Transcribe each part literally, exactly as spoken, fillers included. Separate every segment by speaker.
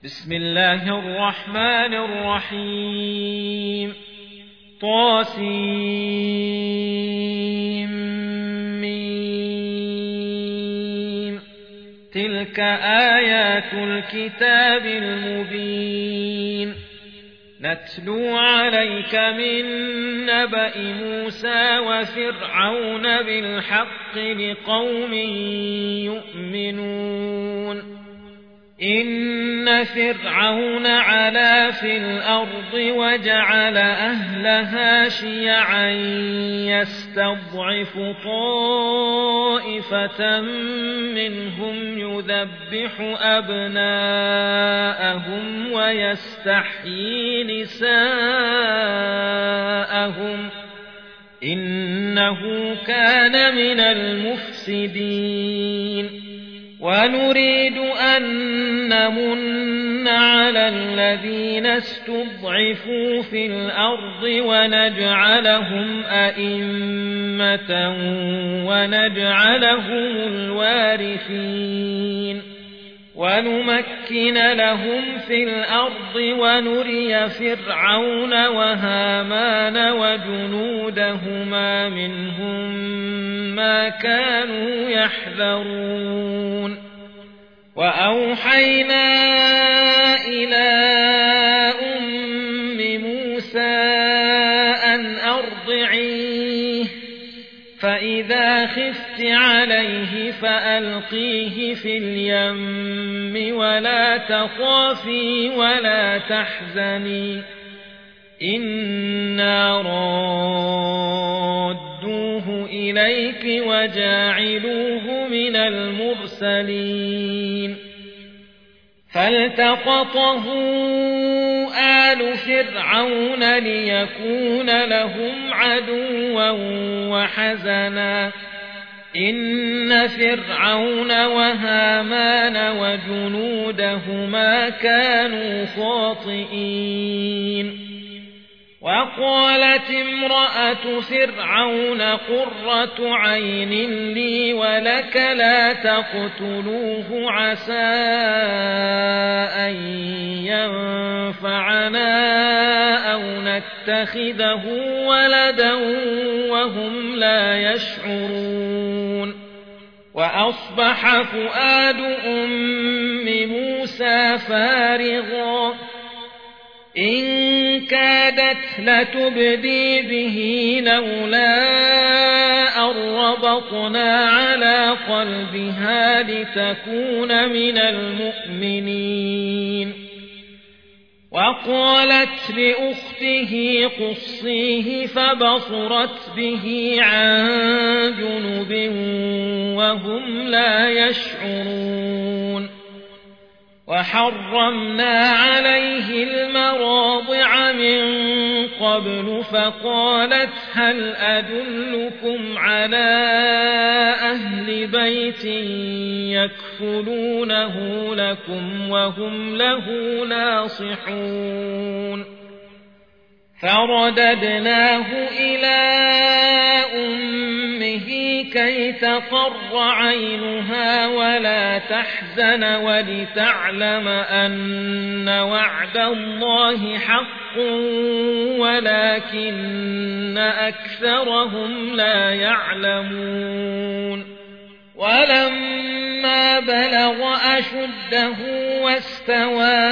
Speaker 1: بسم الله الرحمن الرحيم طاسيم تلك آيات الكتاب المبين نتلو عليك من نبأ موسى وفرعون بالحق لقوم يؤمنون إن فرعون علا في الأرض وجعل أهلها شيعا يستضعف طائفة منهم يذبح أبناءهم ويستحيي نساءهم إنه كان من المفسدين ونريد أن نمن على الذين استضعفوا في الأرض ونجعلهم أئمة ونجعلهم الوارثين ونمكن لهم في الأرض ونري فرعون وهامان وجنودهما منهم ما كانوا يحذرون وأوحينا إلى أم موسى أن أرضعيه فإذا خفت عليه فألقيه في اليم ولا تخافي ولا تحزني إنا رادوه إليك وجاعلوه من المرسلين فالتقطه آل فرعون ليكون لهم عدوا وحزنا إن فرعون وهامان وجنودهما كانوا خاطئين وقالت امرأة فرعون قرة عين لي ولك لا تقتلوه عسى أن ينفعنا أو نتخذه ولدا وهم لا يشعرون وأصبح فؤاد أم موسى فارغا إن كادت لتبدي به لولا أن ربطنا على قلبها لتكون من المؤمنين وقالت لأخته قصيه فبصرت به عن جنب وهم لا يشعرون وحرمنا عليه المراضع من قبل فقالت هل أدلكم على أهل بيت يكفلونه لكم وهم له ناصحون فرددناه إلى أمه كي تقر عينها ولا تحزن ولتعلم أن وعد الله حق ولكن أكثرهم لا يعلمون ولما بلغ أشده واستوى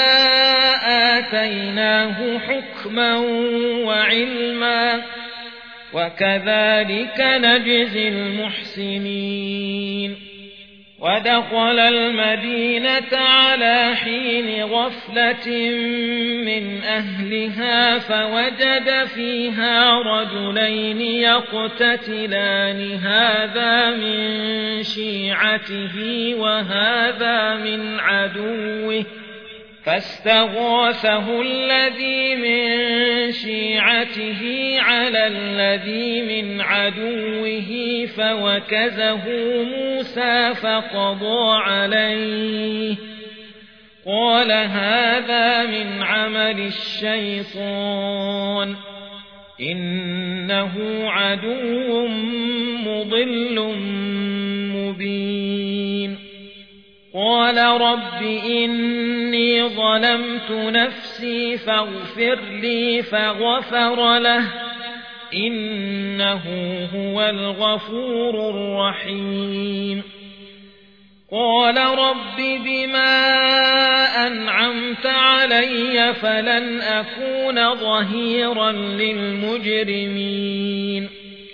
Speaker 1: آتيناه حكما وعلما وكذلك نجزي المحسنين ودخل المدينة على حين غفلة من أهلها فوجد فيها رجلين يقتتلان هذا من شيعته وهذا من عدوه فاستغاثه الذي من شيعته على الذي من عدوه فوكزه موسى فقضى عليه قال هذا من عمل الشيطان إنه عدو مضل مبين قال رب إني إني ظلمت نفسي فاغفر لي فغفر له إنه هو الغفور الرحيم قال رب بما أنعمت علي فلن أكون ظهيرا للمجرمين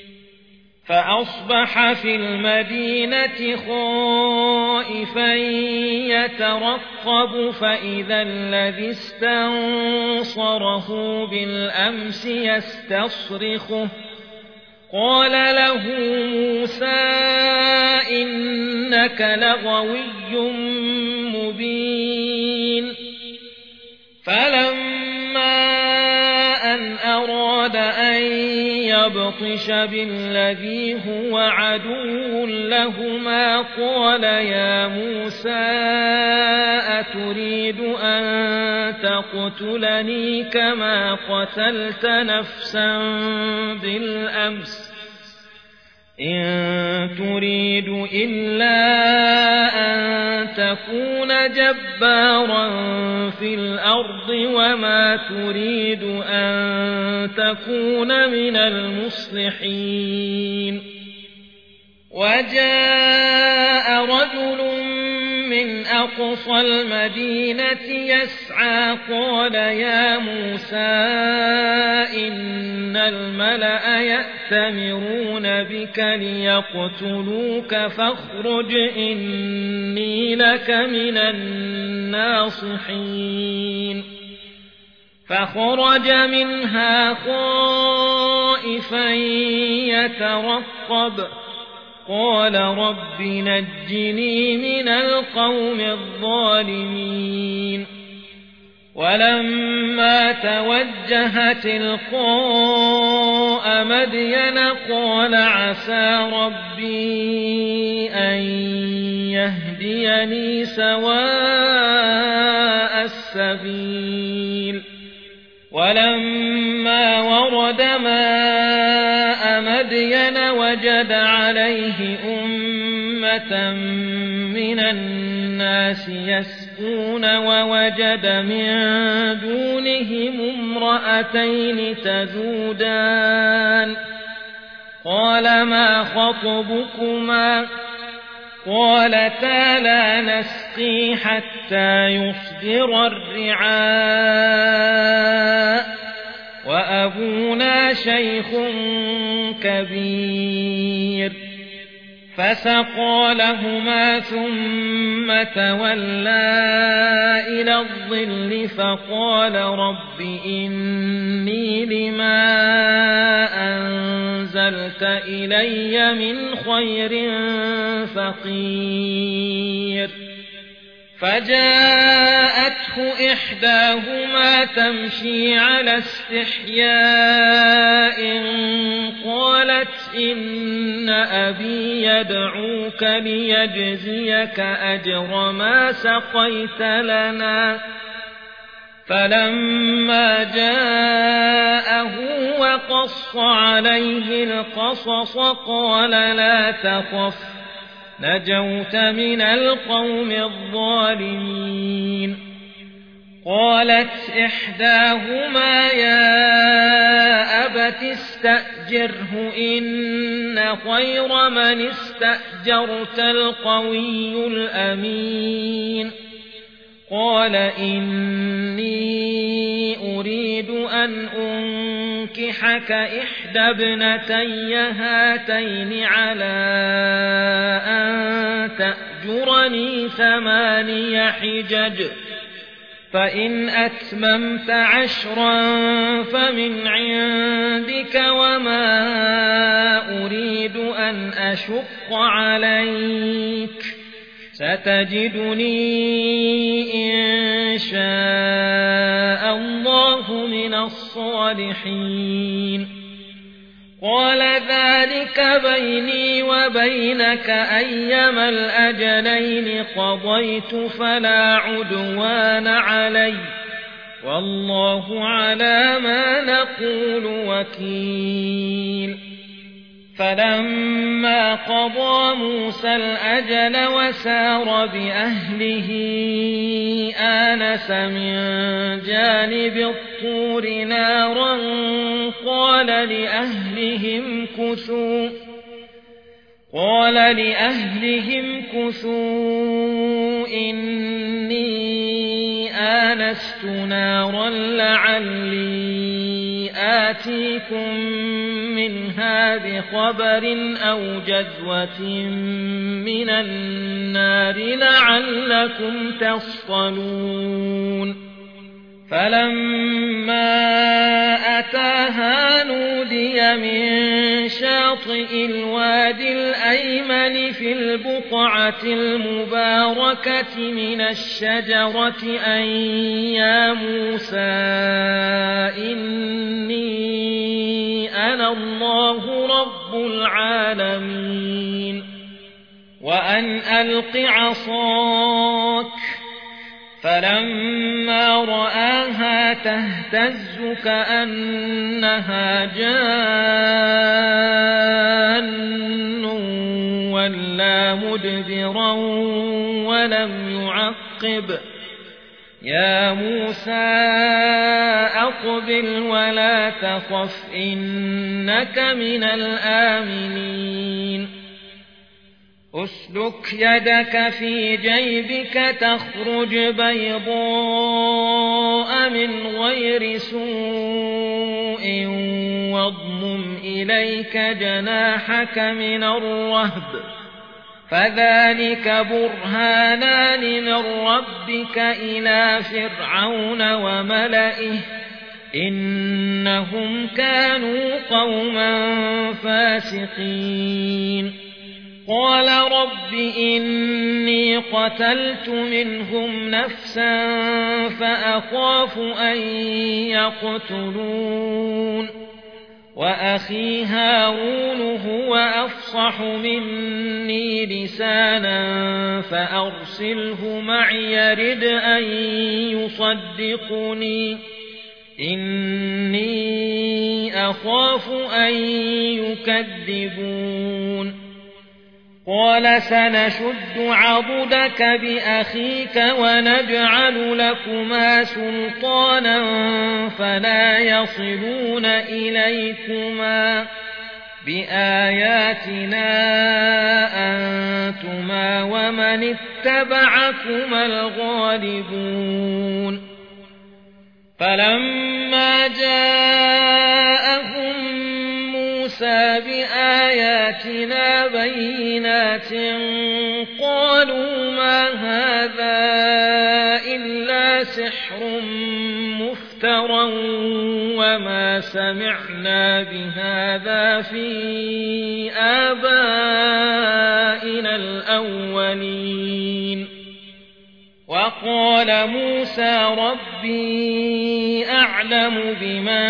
Speaker 1: فأصبح في المدينة خائفا يترقب فإذا الذي استنصره بالأمس يستصرخه قال له موسى إنك لغوي مبين فلما أن أراد أن يبطش بالذي هو عدو لهما قال يا موسى أتريد أن تقتلني كما قتلت نفسا بالأمس إن تريد إلا أن تكون جبارا في الأرض وما تريد أن تكون من المصلحين وجاء رجل من أقصى المدينة يسعى قال يا موسى إن الملأ يأتمرون بك ليقتلوك فاخرج إني لك من الناصحين فخرج منها خائفا يترقب قال رب نجني من القوم الظالمين ولما توجه تلقاء مدين قال عسى ربي أن يهديني سواء السبيل ولما ورد ماء مدين وجد عليه أمة من الناس يسقون ووجد من دونهم امرأتين تذودان قال ما خطبكما قالتا لا نسقي حتى يصدر الرعاء وأبونا شيخ كبير فسقى لهما ثم تولى إلى الظل فقال رب إني لما أنزلت إلي من خير فقير فجاءته إحداهما تمشي على استحياء قالت إن أبي يدعوك ليجزيك أجر ما سقيت لنا فلما جاءه وقص عليه القصص قال لا تخف نجوت من القوم الظالمين قالت إحداهما يا أبت استأجره إن خير من استأجرت القوي الأمين قال إني أريد أن أنكحك إحدى ابنتي هاتين على أن تأجرني ثماني حجج فإن أتممت عشرا فمن عندك وما أريد أن أشق عليك ستجدني إن شاء الله من الصالحين قال ذلك بيني وبينك أيما الأجلين قضيت فلا عدوان علي والله على ما نقول وكيل فلما قضى موسى الأجل وسار بأهله آنس من جانب الطور نارا قال لأهلهم كثوا قال لأهلهم كثوا إني آنست نارا لعلي آتيكم منها بخبر أو جذوة من النار لعلكم تصطلون فلما أتاها نودي من شاطئ الوادي الأيمن في البقعة المباركة من الشجرة أن يا موسى إني أنا الله رب العالمين وأن ألق عصاك فلما رآها تهتز كأنها جان ولا مدبرا ولم يعقب يا موسى أقبل ولا تخف إنك من الآمنين أسلك يدك في جيبك تخرج بيضاء من غير سوء واضمم إليك جناحك من الرهب فذلك برهانان من ربك إلى فرعون وملئه إنهم كانوا قوما فاسقين قال رب إني قتلت منهم نفسا فأخاف أن يقتلون وأخي هارون هو أفصح مني لسانا فأرسله معي يرد أن يصدقني إني أخاف أن يكذبون قال سنشد عضدك بأخيك ونجعل لكما سلطانا فلا يصلون إليكما بآياتنا أنتما ومن اتبعكما الغالبون فلما جاءهم موسى بآياتنا بينات قالوا ما هذا إلا سحر مفترى وما سمعنا بهذا في آبائنا الأولين وقال موسى ربي أعلم بمن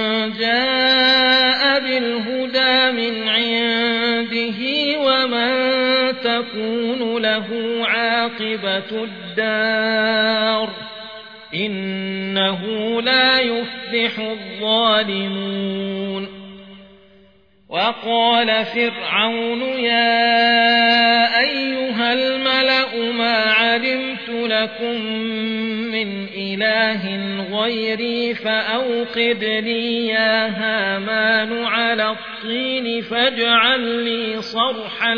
Speaker 1: جاء بالهدى من عنده ومن تكون له عاقبة الدار إنه لا يفلح الظالمون وقال فرعون يا أيها الملأ ما علمت لكم من إله غيري فأوقد لي يا هامان على الطين فاجعل لي صرحا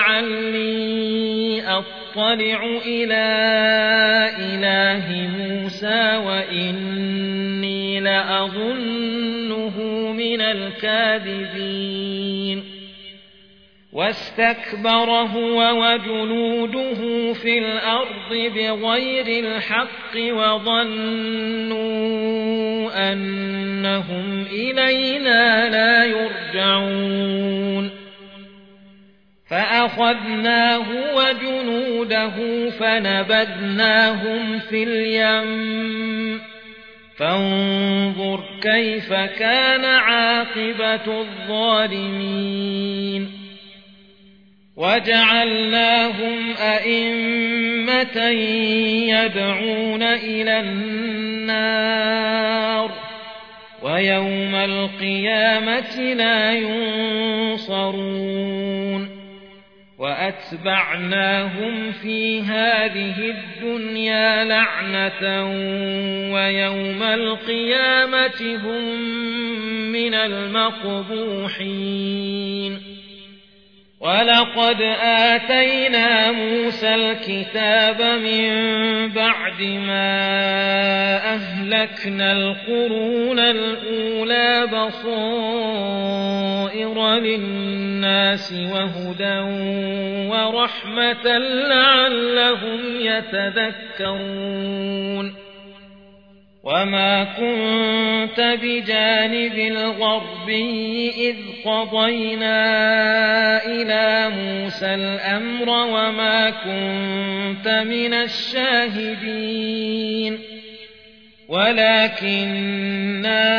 Speaker 1: لعلي أطلع إلى إله موسى وإني لأظنه من الكاذبين واستكبر هو وجنوده في الأرض بغير الحق وظنوا أنهم إلينا لا يرجعون فأخذناه وجنوده فنبذناهم في اليم فانظر كيف كان عاقبة الظالمين وجعلناهم أئمة يدعون إلى النار ويوم القيامة لا ينصرون وأتبعناهم في هذه الدنيا لعنة ويوم القيامة هم من المقبوحين ولقد آتينا موسى الكتاب من بعد ما أهلكنا القرون الأولى بصائر للناس وهدى ورحمة لعلهم يتذكرون وما كنت بجانب الغربي إذ قضينا إلى موسى الأمر وما كنت من الشاهدين ولكننا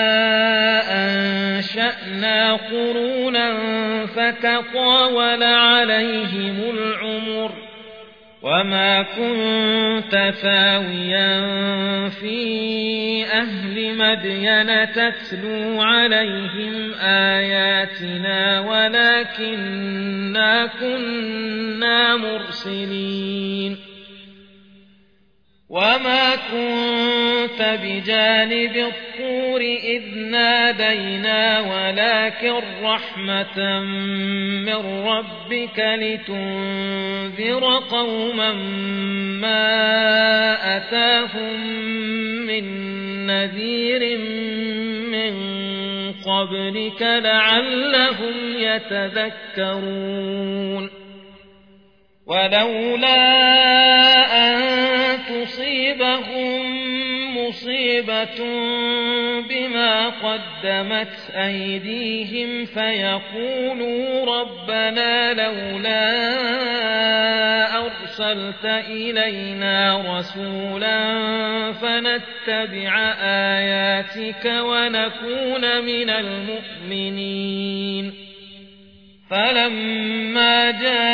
Speaker 1: أنشأنا قرونا فتطاول عليهم العمر وما كنت ثاويا في أهل مدين تتلو عليهم آياتنا ولكننا كنا مرسلين وما كنت بجانب الطور إذ نادينا ولكن رحمة من ربك لتنذر قوما ما أتاهم من نذير من قبلك لعلهم يتذكرون ولولا أن تصيبهم مصيبة بما قدمت أيديهم فيقولوا ربنا لولا أرسلت إلينا رسولا فنتبع آياتك ونكون من المؤمنين فلما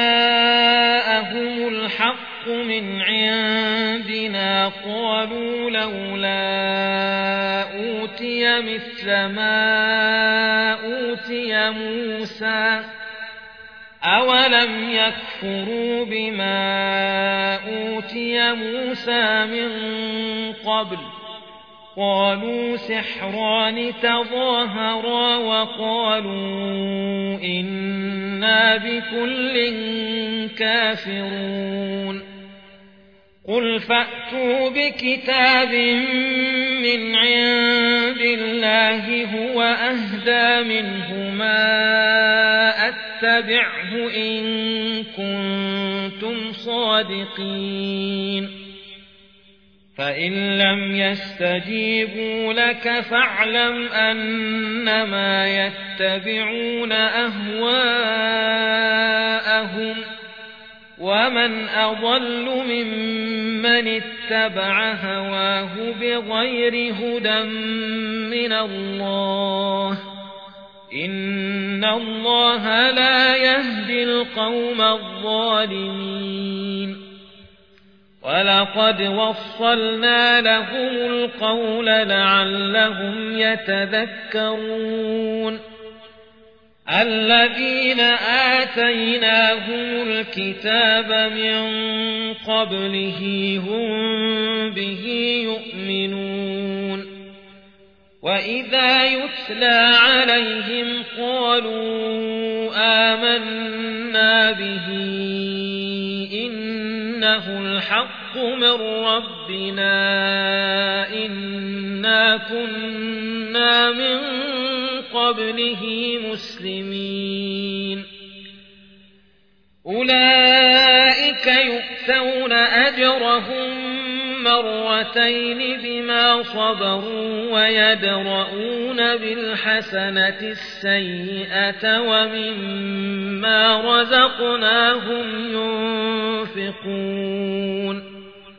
Speaker 1: جاءهم الحق من عندنا قالوا لولا أوتي مثل ما أوتي موسى أولم يكفروا بما أوتي موسى من قبل قالوا سحران تظاهرا وقالوا إنا بكل كافرون قل فأتوا بكتاب من عند الله هو أهدى منهما أتبعه إن كنتم صادقين فإن لم يستجيبوا لك فاعلم أنما يتبعون أهواءهم ومن أضل ممن اتبع هواه بغير هدى من الله إن الله لا يهدي القوم الظالمين ولقد وصلنا لهم القول لعلهم يتذكرون الذين آتيناهم الكتاب من قبله هم به يؤمنون وإذا يتلى عليهم قالوا آمنا به إنه الحق من ربنا إنا كنا من قبله مسلمين أولئك يؤتون أجرهم مرتين بما صبروا ويدرؤون بالحسنة السيئة ومما رزقناهم ينفقون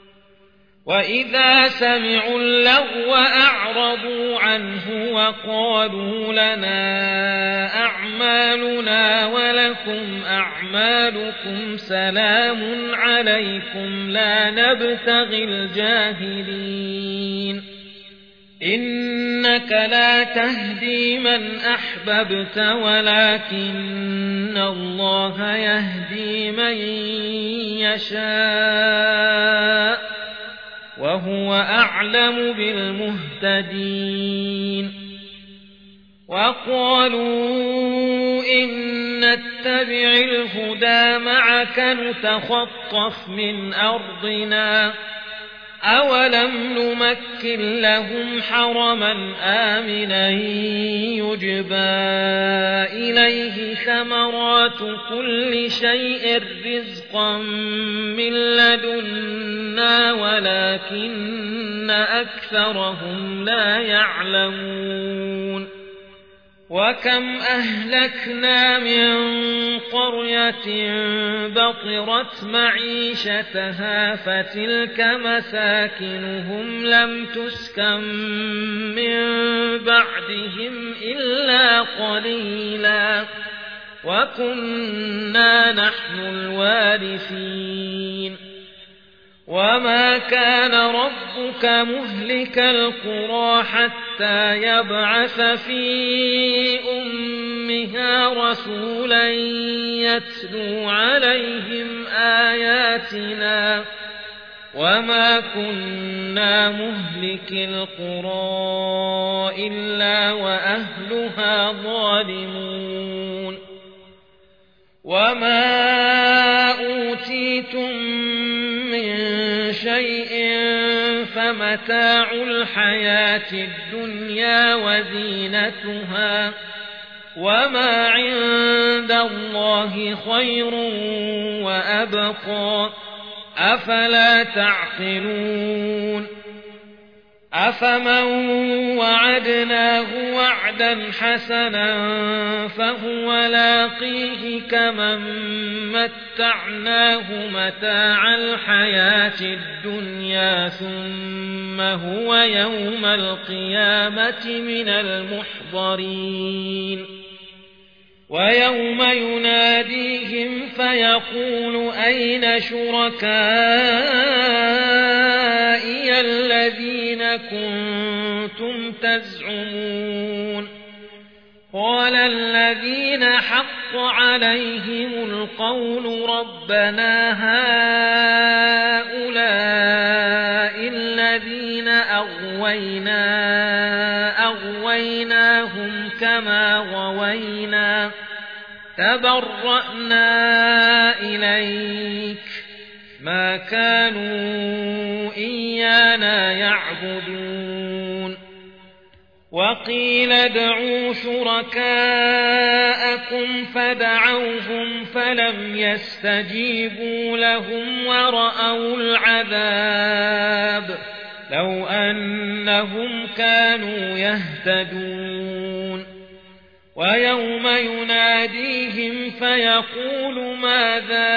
Speaker 1: وإذا سمعوا اللغو أعرضوا عنه وقالوا لنا أعمالنا ولكم أعمالكم سلام عليكم لا نبتغي الجاهلين إنك لا تهدي من أحببت ولكن الله يهدي من يشاء وهو أعلم بالمهتدين وقالوا إن نتبع الهدى معك نتخطف من أرضنا أولم نمكن لهم حرما آمنا يجبى إليه ثمرات كل شيء رزقا من لدنا ولكن أكثرهم لا يعلمون وكم أهلكنا من قرية بطرت معيشتها فتلك مساكنهم لم تسكن من بعدهم إلا قليلا وكنا نحن الوارثين وما كان ربك مهلك القرى حتى يبعث في أمها رسولا يتلو عليهم آياتنا وما كنا مهلك القرى إلا وأهلها ظالمون وما أوتيتم من شيء فمتاع الحياة الدنيا وزينتها وما عند الله خير وأبقى أفلا تعقلون أفمن وعدناه وعدا حسنا فهو لاقيه كمن متعناه متاع الحياة الدنيا ثم هو يوم القيامة من المحضرين ويوم يناديهم فيقول أين شركائي الذين كنتم تزعمون قال الذين حق عليهم القول ربنا هؤلاء الذين أغوينا أغويناهم كما غوينا تبرأنا إليك ما كانوا إيانا يعبدون وقيل ادعوا شركاءكم فدعوهم فلم يستجيبوا لهم ورأوا العذاب لو أنهم كانوا يهتدون ويوم يناديهم فيقول ماذا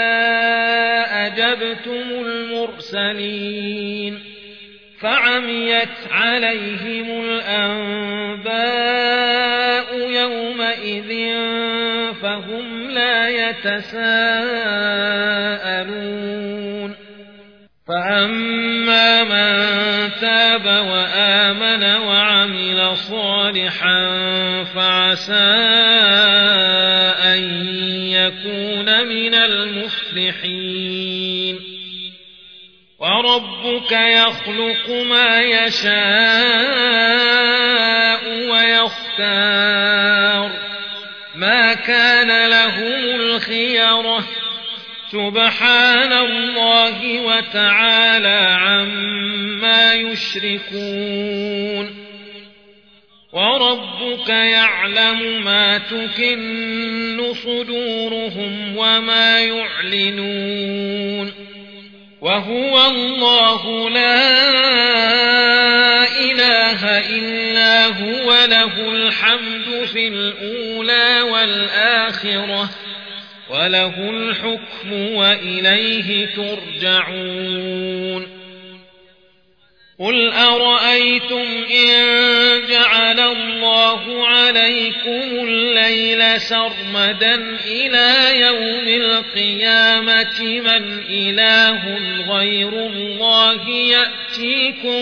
Speaker 1: أجبتم المرسلين فعميت عليهم الأنباء يومئذ فهم لا يتساءلون فأما من تاب وآمن وعمل صالحا فعسى أن يكون من المفلحين وربك يخلق ما يشاء ويختار ما كان لهم الخيرة سبحان الله وتعالى عما يشركون وربك يعلم ما تكن صدورهم وما يعلنون وهو الله لا إله إلا هو له الحمد في الأولى والآخرة وله الحكم وإليه ترجعون قل أرأيتم إن جعل الله عليكم الليل سرمدا إلى يوم القيامة من إله غير الله يأتيكم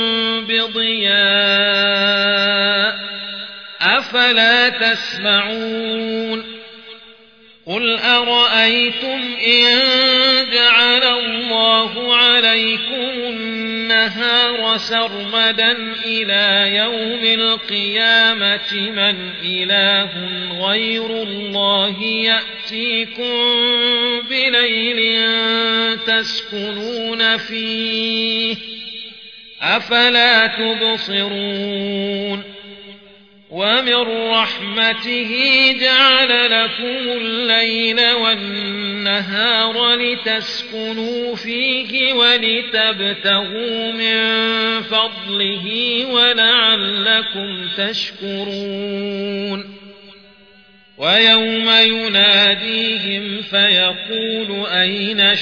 Speaker 1: بضياء أفلا تسمعون قل أرأيتم إن جعل الله عليكم النهار سرمدا إلى يوم القيامة من إله غير الله يأتيكم بليل تسكنون فيه أفلا تبصرون ومن رحمته جعل لكم الليل والنهار لتسكنوا فيه ولتبتغوا من فضله ولعلكم تشكرون ويوم يناديهم فيقول أين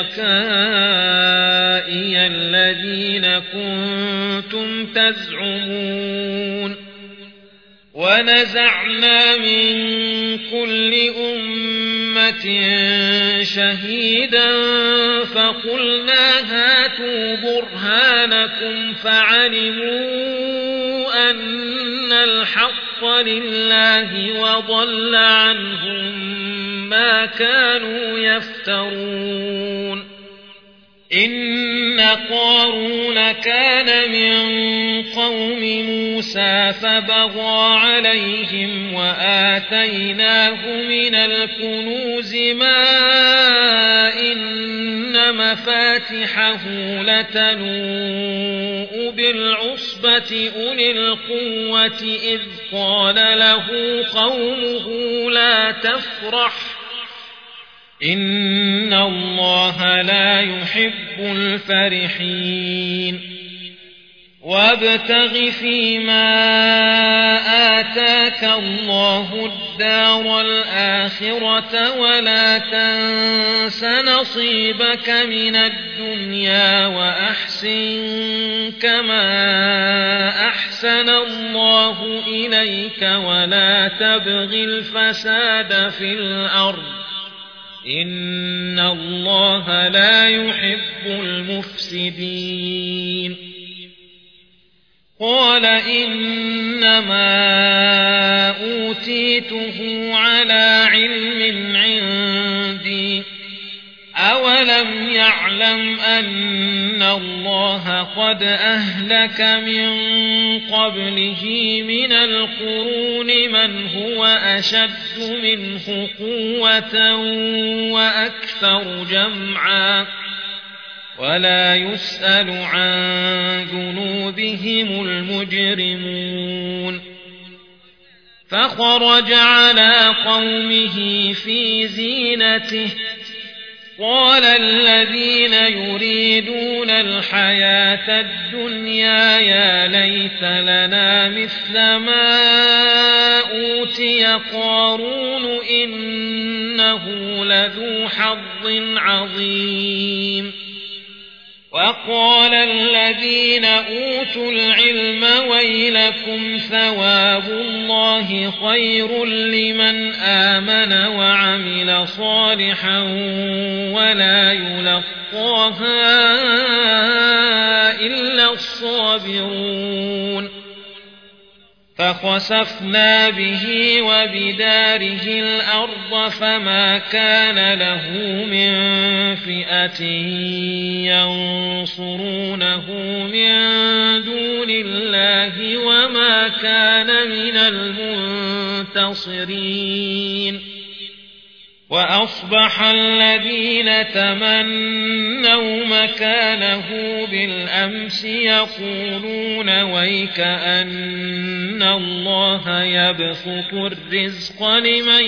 Speaker 1: شركائي الذين كنتم تزعمون ونزعنا من كل أمة شهيدا فقلنا هاتوا برهانكم فعلموا أن الحق لله وضل عنهم ما كانوا يفترون إن قارون كان من قوم موسى فبغى عليهم وآتيناه من الكنوز ما إن مفاتحه لتنوء بالعصبة أولي القوة إذ قال له قومه لا تفرح إن الله لا يحب الفرحين وابتغ فيما آتاك الله الدار الآخرة ولا تنس نصيبك من الدنيا وأحسن كما أحسن الله إليك ولا تبغ الفساد في الأرض إن الله لا يحب المفسدين قال إنما أوتيته على علم عندي أولم يعلم أن الله قد أهلك من قبله من القرون من هو أشد منه قوة وأكثر جمعا ولا يسأل عن ذنوبهم المجرمون فخرج على قومه في زينته قال الذين يريدون الحياة الدنيا يا ليت لنا مثل ما أوتي قارون إنه لذو حظ عظيم وقال الذين أوتوا العلم ويلكم ثواب الله خير لمن آمن وعمل صالحا ولا يلقاها إلا الصابرون فخسفنا به وبداره الأرض فما كان له من فئة ينصرونه من دون الله وما كان من المنتصرين وأصبح الذين تمنوا مكانه بالأمس يقولون ويك أن الله يبسط الرزق لمن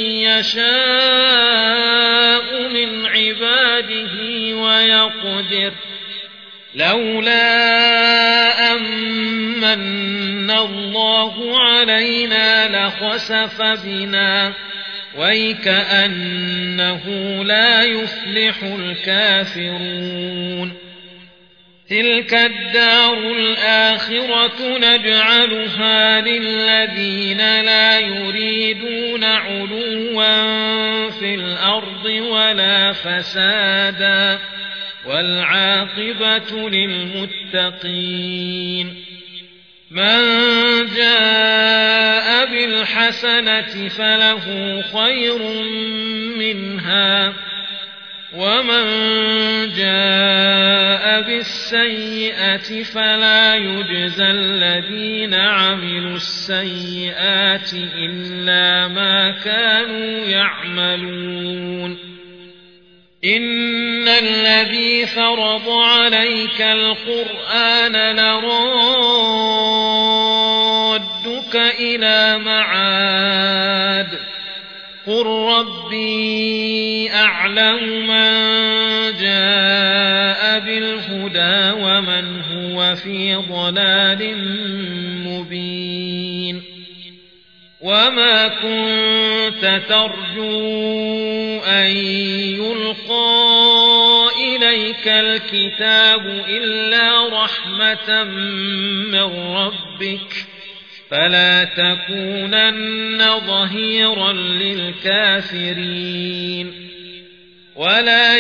Speaker 1: يشاء من عباده ويقدر لولا أمن الله علينا لخسف بنا ويكأنه لا يفلح الكافرون تلك الدار الآخرة نجعلها للذين لا يريدون علوا في الأرض ولا فسادا والعاقبة للمتقين من جاء بالحسنة فله خير منها ومن جاء بالسيئة فلا يجزى الذين عملوا السيئات إلا ما كانوا يعملون إن الذي فرض عليك القرآن لرادك إلى معاد قل ربي أعلم من جاء بالهدى ومن هو في ضلال مبين وما كنت ترجو أن يلقى إليك الكتاب إلا رحمة من ربك فلا تكونن ظهيرا للكافرين ولا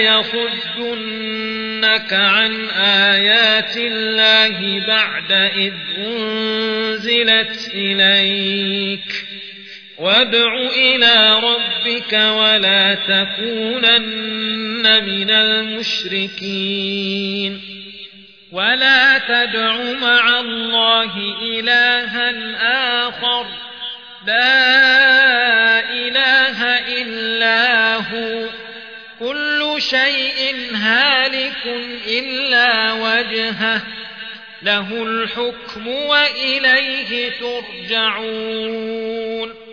Speaker 1: يصدنك عن آيات الله بعد إذ أنزلت إليك وادع إلى ربك ولا تكونن من المشركين ولا تدع مع الله إلها آخر لا إله إلا هو كل شيء هالك إلا وجهه له الحكم وإليه ترجعون